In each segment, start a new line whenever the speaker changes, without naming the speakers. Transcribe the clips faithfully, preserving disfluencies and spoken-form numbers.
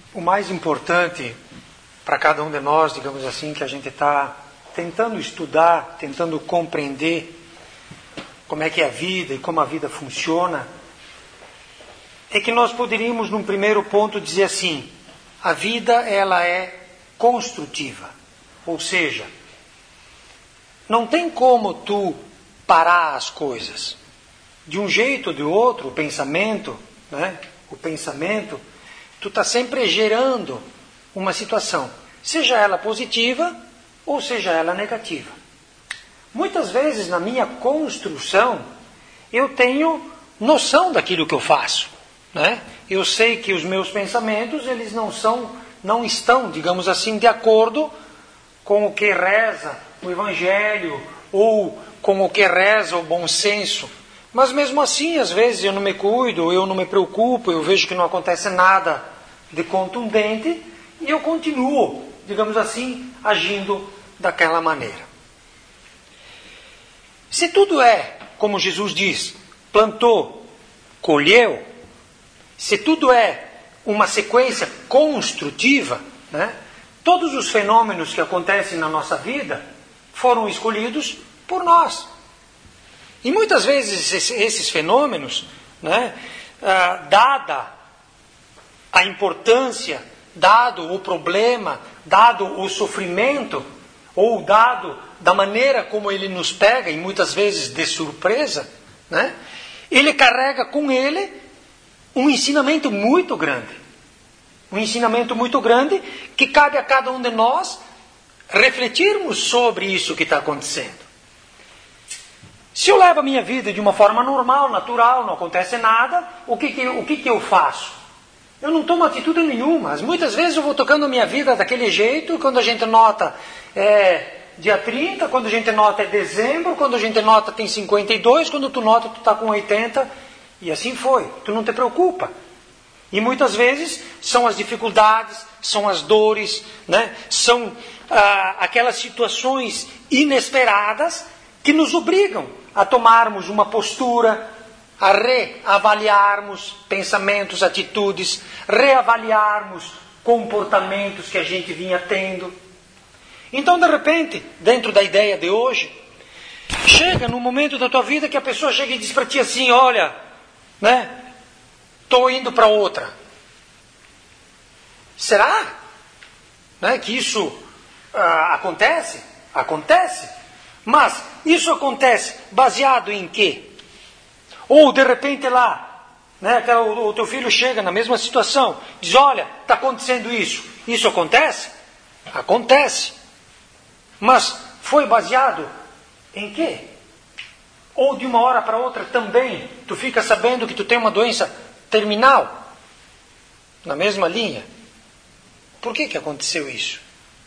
o mais importante para cada um de nós, digamos assim, que a gente está tentando estudar, tentando compreender como é que é a vida e como a vida funciona, é que nós poderíamos, num primeiro ponto, dizer assim: a vida ela é construtiva. Ou seja, não tem como tu parar as coisas. De um jeito ou de outro, o pensamento, né? O pensamento, tu está sempre gerando uma situação, seja ela positiva ou seja ela negativa. Muitas vezes na minha construção, eu tenho noção daquilo que eu faço, né? Eu sei que os meus pensamentos, eles não são, não estão, digamos assim, de acordo com o que reza o Evangelho ou com o que reza o bom senso. Mas mesmo assim, às vezes eu não me cuido, eu não me preocupo, eu vejo que não acontece nada de contundente e eu continuo, digamos assim, agindo daquela maneira. Se tudo é, como Jesus diz, plantou, colheu, se tudo é uma sequência construtiva, né, todos os fenômenos que acontecem na nossa vida foram escolhidos por nós. E muitas vezes esses fenômenos, né, ah, dada a importância, dado o problema, dado o sofrimento, ou dado da maneira como ele nos pega, e muitas vezes de surpresa, né, ele carrega com ele um ensinamento muito grande. Um ensinamento muito grande que cabe a cada um de nós refletirmos sobre isso que está acontecendo. Se eu levo a minha vida de uma forma normal, natural, não acontece nada, o que, que, o que, que eu faço? Eu não tomo atitude nenhuma. Muitas vezes eu vou tocando a minha vida daquele jeito, quando a gente nota é dia trinta, quando a gente nota é dezembro, quando a gente nota tem cinquenta e dois, quando tu nota tu está com oitenta, e assim foi. Tu não te preocupa. E muitas vezes são as dificuldades, são as dores, né? São ah, aquelas situações inesperadas que nos obrigam a tomarmos uma postura, a reavaliarmos pensamentos, atitudes, reavaliarmos comportamentos que a gente vinha tendo. Então, de repente, dentro da ideia de hoje, chega num momento da tua vida que a pessoa chega e diz para ti assim: olha, né, estou indo para outra. Será, né, que isso ah, acontece? Acontece. Mas isso acontece baseado em quê? Ou de repente lá, né, o, o teu filho chega na mesma situação, diz: olha, está acontecendo isso. Isso acontece? Acontece. Mas foi baseado em quê? Ou de uma hora para outra também, tu fica sabendo que tu tem uma doença terminal, na mesma linha. Por que que aconteceu isso?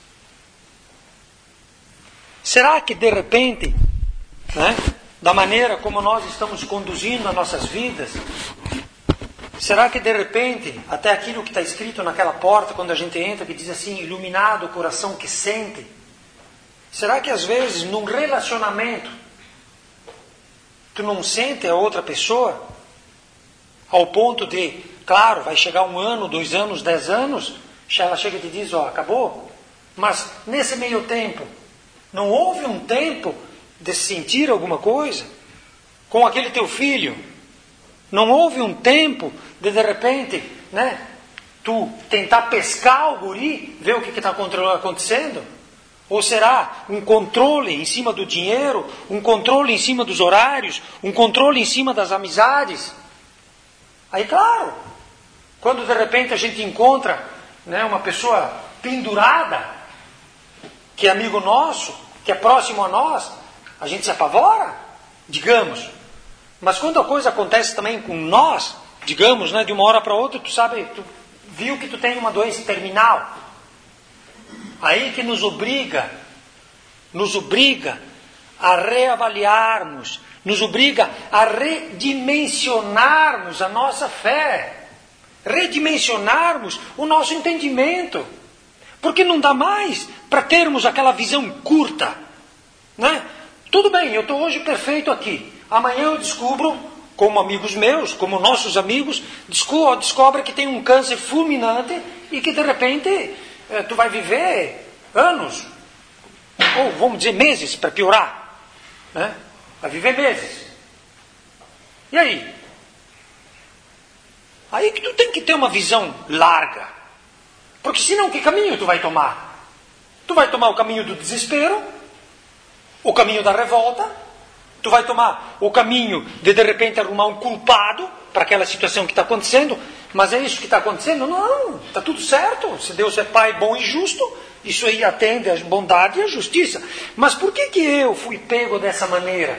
Será que de repente, né, da maneira como nós estamos conduzindo as nossas vidas, será que de repente, até aquilo que está escrito naquela porta, quando a gente entra, que diz assim: iluminado o coração que sente, será que às vezes num relacionamento, tu não sente a outra pessoa, ao ponto de, claro, vai chegar um ano, dois anos, dez anos, ela chega e te diz: ó, acabou, mas nesse meio tempo, não houve um tempo de sentir alguma coisa com aquele teu filho? Não houve um tempo de, de repente, né, tu tentar pescar o guri, ver o que está acontecendo? Ou será um controle em cima do dinheiro, um controle em cima dos horários, um controle em cima das amizades? Aí, claro, quando de repente a gente encontra, né, uma pessoa pendurada, que é amigo nosso, que é próximo a nós, a gente se apavora, digamos. Mas quando a coisa acontece também com nós, digamos, né, de uma hora para outra, tu sabe, tu viu que tu tem uma doença terminal. Aí que nos obriga, nos obriga a reavaliarmos, nos obriga a redimensionarmos a nossa fé, redimensionarmos o nosso entendimento. Porque não dá mais para termos aquela visão curta, né? Tudo bem, eu estou hoje perfeito aqui. Amanhã eu descubro como amigos meus, como nossos amigos, desco- descobre que tem um câncer fulminante e que de repente eh, tu vai viver anos, ou vamos dizer meses, para piorar, né? Vai viver meses. E aí? Aí que tu tem que ter uma visão larga. Porque senão que caminho tu vai tomar? Tu vai tomar o caminho do desespero, o caminho da revolta, tu vai tomar o caminho de de repente arrumar um culpado para aquela situação que está acontecendo, mas é isso que está acontecendo? Não, está tudo certo. Se Deus é Pai bom e justo, isso aí atende a bondade e a justiça. Mas por que que eu fui pego dessa maneira?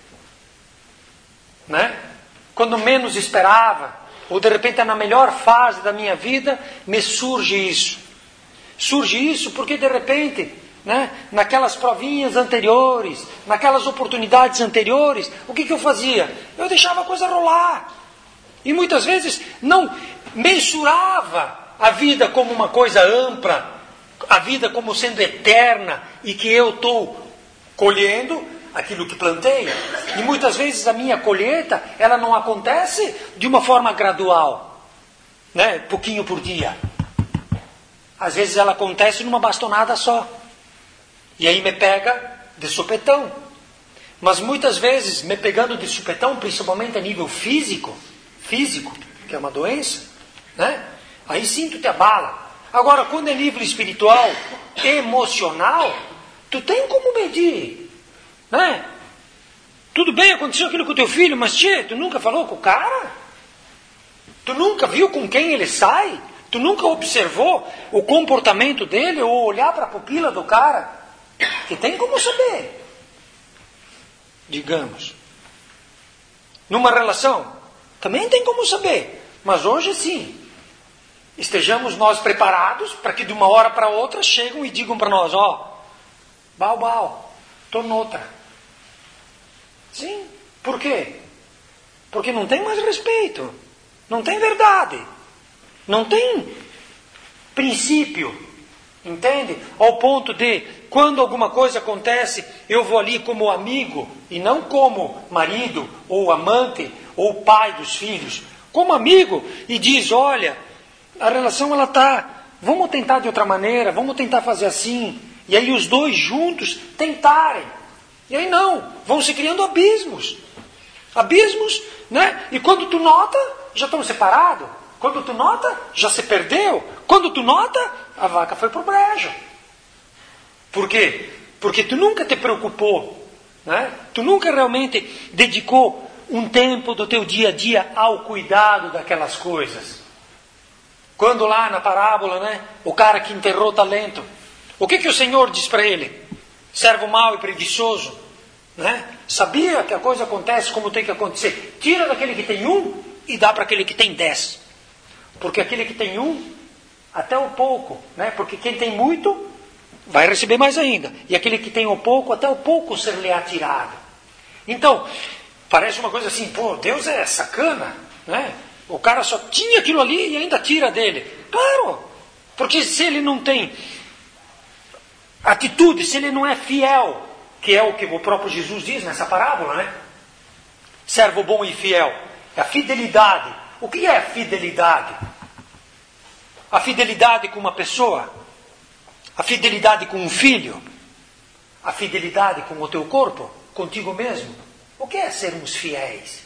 Né? Quando menos esperava, ou de repente na melhor fase da minha vida, me surge isso. Surge isso porque de repente, né, naquelas provinhas anteriores, naquelas oportunidades anteriores, o que que eu fazia? Eu deixava a coisa rolar. E muitas vezes não mensurava a vida como uma coisa ampla, a vida como sendo eterna e que eu estou colhendo aquilo que plantei. E muitas vezes a minha colheita, ela não acontece de uma forma gradual, né? Pouquinho por dia. Às vezes ela acontece numa bastonada só. E aí me pega de supetão. Mas muitas vezes, me pegando de supetão, principalmente a nível físico, físico, que é uma doença, né? Aí sim tu te abala. Agora, quando é nível espiritual, emocional, tu tem como medir, né? Tudo bem, aconteceu aquilo com o teu filho, mas tchê, tu nunca falou com o cara? Tu nunca viu com quem ele sai? Tu nunca observou o comportamento dele ou olhar para a pupila do cara? Que tem como saber. Digamos. Numa relação, também tem como saber. Mas hoje sim. Estejamos nós preparados para que de uma hora para outra chegam e digam para nós, ó, bau, bau, estou noutra. Sim. Por quê? Porque não tem mais respeito. Não tem verdade. Não tem princípio. Entende? Ao ponto de, quando alguma coisa acontece, eu vou ali como amigo, e não como marido, ou amante, ou pai dos filhos. Como amigo, e diz, olha, a relação ela está, vamos tentar de outra maneira, vamos tentar fazer assim. E aí os dois juntos tentarem. E aí não, vão se criando abismos. Abismos, né? E quando tu nota, já estão separados. Quando tu nota, já se perdeu. Quando tu nota, a vaca foi pro brejo. Por quê? Porque tu nunca te preocupou, né? Tu nunca realmente dedicou um tempo do teu dia a dia ao cuidado daquelas coisas. Quando lá na parábola, né, o cara que enterrou o talento, o que que o Senhor diz para ele? Servo mau e preguiçoso, né? Sabia que a coisa acontece como tem que acontecer. Tira daquele que tem um e dá para aquele que tem dez. Porque aquele que tem um, até o pouco, né? Porque quem tem muito, vai receber mais ainda. E aquele que tem o pouco, até o pouco ser-lhe-á tirado. Então, parece uma coisa assim, pô, Deus é sacana, né? O cara só tinha aquilo ali e ainda tira dele. Claro, porque se ele não tem atitude, se ele não é fiel, que é o que o próprio Jesus diz nessa parábola, né? Servo bom e fiel. É a fidelidade. O que é a fidelidade? A fidelidade com uma pessoa? A fidelidade com um filho? A fidelidade com o teu corpo? Contigo mesmo? O que é sermos fiéis?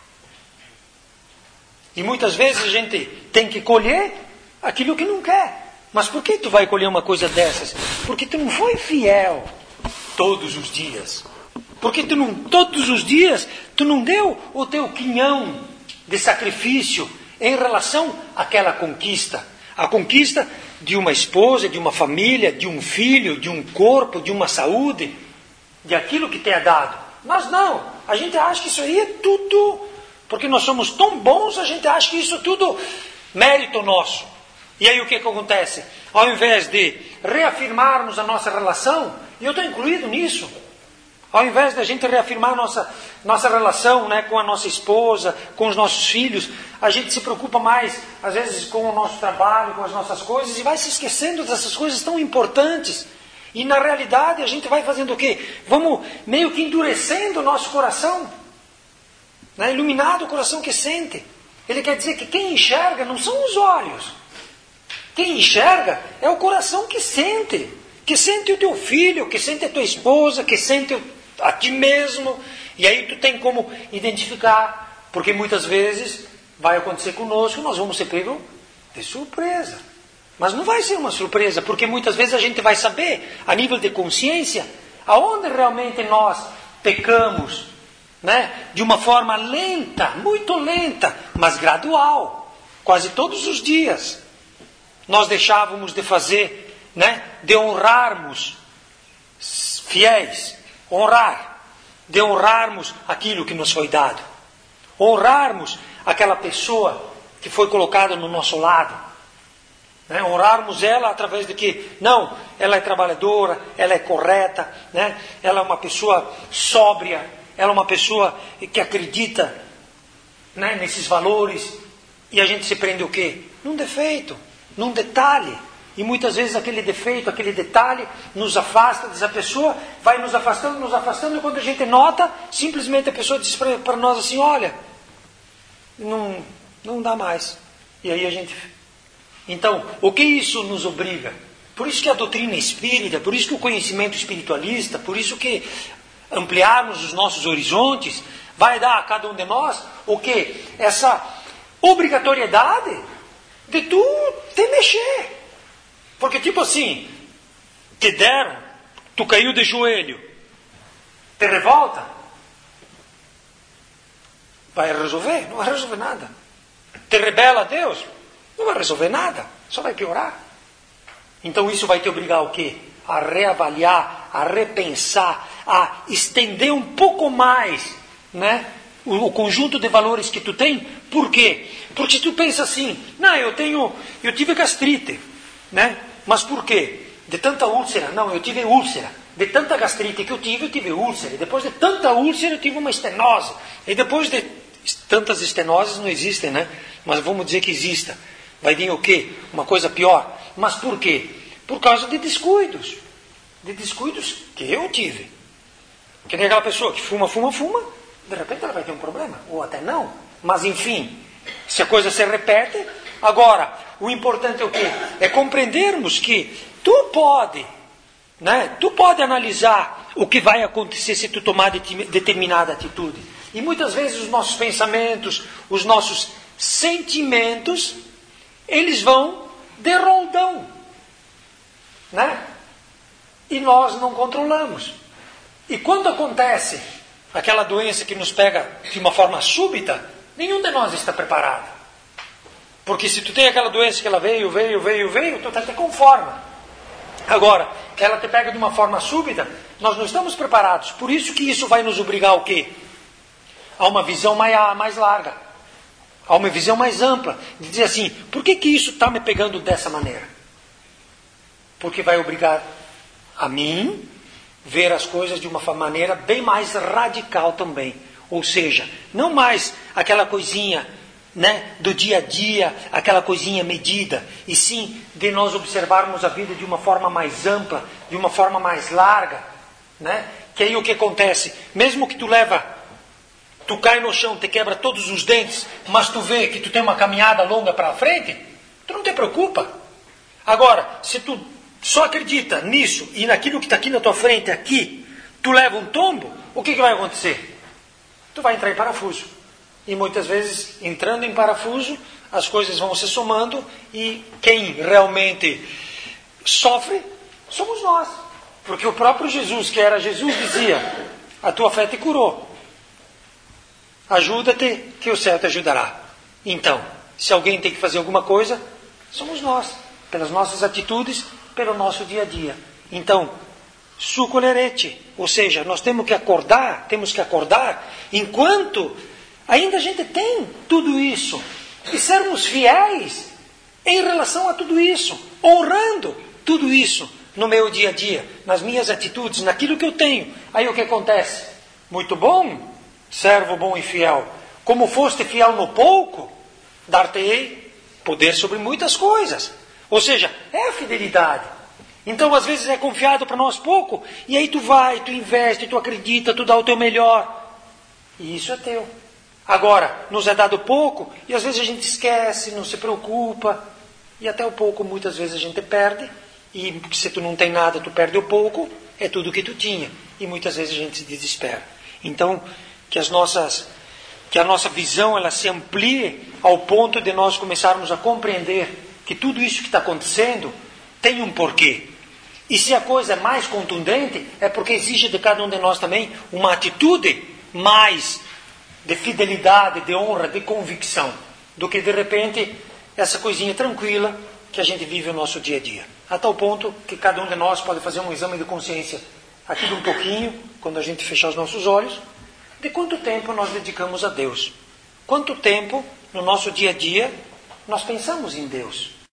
E muitas vezes a gente tem que colher aquilo que não quer. Mas por que tu vai colher uma coisa dessas? Porque tu não foi fiel todos os dias. Porque tu não, todos os dias tu não deu o teu quinhão de sacrifício em relação àquela conquista. A conquista de uma esposa, de uma família, de um filho, de um corpo, de uma saúde, de aquilo que te é dado. Mas não, a gente acha que isso aí é tudo, porque nós somos tão bons, a gente acha que isso é tudo mérito nosso. E aí o que, que acontece? Ao invés de reafirmarmos a nossa relação, e eu estou incluído nisso, ao invés de a gente reafirmar a nossa, nossa relação, né, com a nossa esposa, com os nossos filhos, a gente se preocupa mais, às vezes, com o nosso trabalho, com as nossas coisas, e vai se esquecendo dessas coisas tão importantes. E na realidade a gente vai fazendo o quê? Vamos meio que endurecendo o nosso coração. Né? Iluminado o coração que sente. Ele quer dizer que quem enxerga não são os olhos. Quem enxerga é o coração que sente. Que sente o teu filho, que sente a tua esposa, que sente a ti mesmo. E aí tu tem como identificar. Porque muitas vezes vai acontecer conosco, nós vamos ser pegos de surpresa. Mas não vai ser uma surpresa, porque muitas vezes a gente vai saber, a nível de consciência, aonde realmente nós pecamos, né? De uma forma lenta, muito lenta, mas gradual, quase todos os dias. Nós deixávamos de fazer, né? De honrarmos fiéis, honrar, de honrarmos aquilo que nos foi dado, honrarmos aquela pessoa que foi colocada no nosso lado. Né? Honrarmos ela através de que, não, ela é trabalhadora, ela é correta, né? Ela é uma pessoa sóbria, ela é uma pessoa que acredita, né, nesses valores, e a gente se prende o quê? Num defeito, num detalhe, e muitas vezes aquele defeito, aquele detalhe nos afasta dessa pessoa, vai nos afastando, nos afastando, e quando a gente nota, simplesmente a pessoa diz para nós assim, olha, não, não dá mais, e aí a gente... Então, o que isso nos obriga? Por isso que a doutrina espírita, por isso que o conhecimento espiritualista, por isso que ampliarmos os nossos horizontes, vai dar a cada um de nós o quê? Essa obrigatoriedade de tu te mexer. Porque tipo assim, te deram, tu caiu de joelho, te revolta? Vai resolver? Não vai resolver nada. Te rebela a Deus? Não vai resolver nada, só vai piorar. Então isso vai te obrigar o quê? A reavaliar, a repensar, a estender um pouco mais, né, o, o conjunto de valores que tu tem. Por quê? Porque se tu pensa assim, não, eu tenho, eu tive gastrite, né? Mas por quê? De tanta úlcera? Não, eu tive úlcera. De tanta gastrite que eu tive, eu tive úlcera. E depois de tanta úlcera, eu tive uma estenose. E depois de tantas estenoses não existem, né? Mas vamos dizer que exista. Vai vir o quê? Uma coisa pior. Mas por quê? Por causa de descuidos. De descuidos que eu tive. Que nem aquela pessoa que fuma, fuma, fuma. De repente ela vai ter um problema. Ou até não. Mas enfim, se a coisa se repete. Agora, o importante é o quê? É compreendermos que tu pode, né? Tu pode analisar o que vai acontecer se tu tomar determinada atitude. E muitas vezes os nossos pensamentos, os nossos sentimentos, eles vão de roldão, né? E nós não controlamos. E quando acontece aquela doença que nos pega de uma forma súbita, nenhum de nós está preparado. Porque se tu tem aquela doença que ela veio, veio, veio, veio, tu até te conforma. Agora, ela te pega de uma forma súbita, nós não estamos preparados. Por isso que isso vai nos obrigar ao quê? A uma visão mais, mais larga. A uma visão mais ampla. De dizer assim, por que que isso está me pegando dessa maneira? Porque vai obrigar a mim ver as coisas de uma maneira bem mais radical também. Ou seja, não mais aquela coisinha, né, do dia a dia, aquela coisinha medida, e sim de nós observarmos a vida de uma forma mais ampla, de uma forma mais larga, né? Que aí o que acontece? Mesmo que tu leva, tu cai no chão, te quebra todos os dentes, mas tu vê que tu tem uma caminhada longa para frente, tu não te preocupa. Agora, se tu só acredita nisso e naquilo que está aqui na tua frente, aqui, tu leva um tombo, o que, que vai acontecer? Tu vai entrar em parafuso. E muitas vezes, entrando em parafuso, as coisas vão se somando e quem realmente sofre somos nós. Porque o próprio Jesus, que era Jesus, dizia, a tua fé te curou. Ajuda-te que o céu te ajudará. Então, se alguém tem que fazer alguma coisa, somos nós. Pelas nossas atitudes, pelo nosso dia a dia. Então, sucolerete. Ou seja, nós temos que acordar, temos que acordar enquanto ainda a gente tem tudo isso. E sermos fiéis em relação a tudo isso. Honrando tudo isso no meu dia a dia, nas minhas atitudes, naquilo que eu tenho. Aí o que acontece? Muito bom, servo bom e fiel. Como foste fiel no pouco, dar-te-ei poder sobre muitas coisas. Ou seja, é a fidelidade. Então às vezes é confiado para nós pouco, e aí tu vai, tu investe, tu acredita, tu dá o teu melhor. E isso é teu. Agora, nos é dado pouco e às vezes a gente esquece, não se preocupa. E até o pouco muitas vezes a gente perde. E se tu não tem nada, tu perde o pouco. É tudo que tu tinha. E muitas vezes a gente se desespera. Então, que, as nossas, que a nossa visão ela se amplie ao ponto de nós começarmos a compreender que tudo isso que está acontecendo tem um porquê. E se a coisa é mais contundente, é porque exige de cada um de nós também uma atitude mais de fidelidade, de honra, de convicção, do que de repente essa coisinha tranquila que a gente vive no nosso dia a dia. A tal ponto que cada um de nós pode fazer um exame de consciência aqui de um pouquinho, quando a gente fechar os nossos olhos, de quanto tempo nós dedicamos a Deus. Quanto tempo no nosso dia a dia nós pensamos em Deus.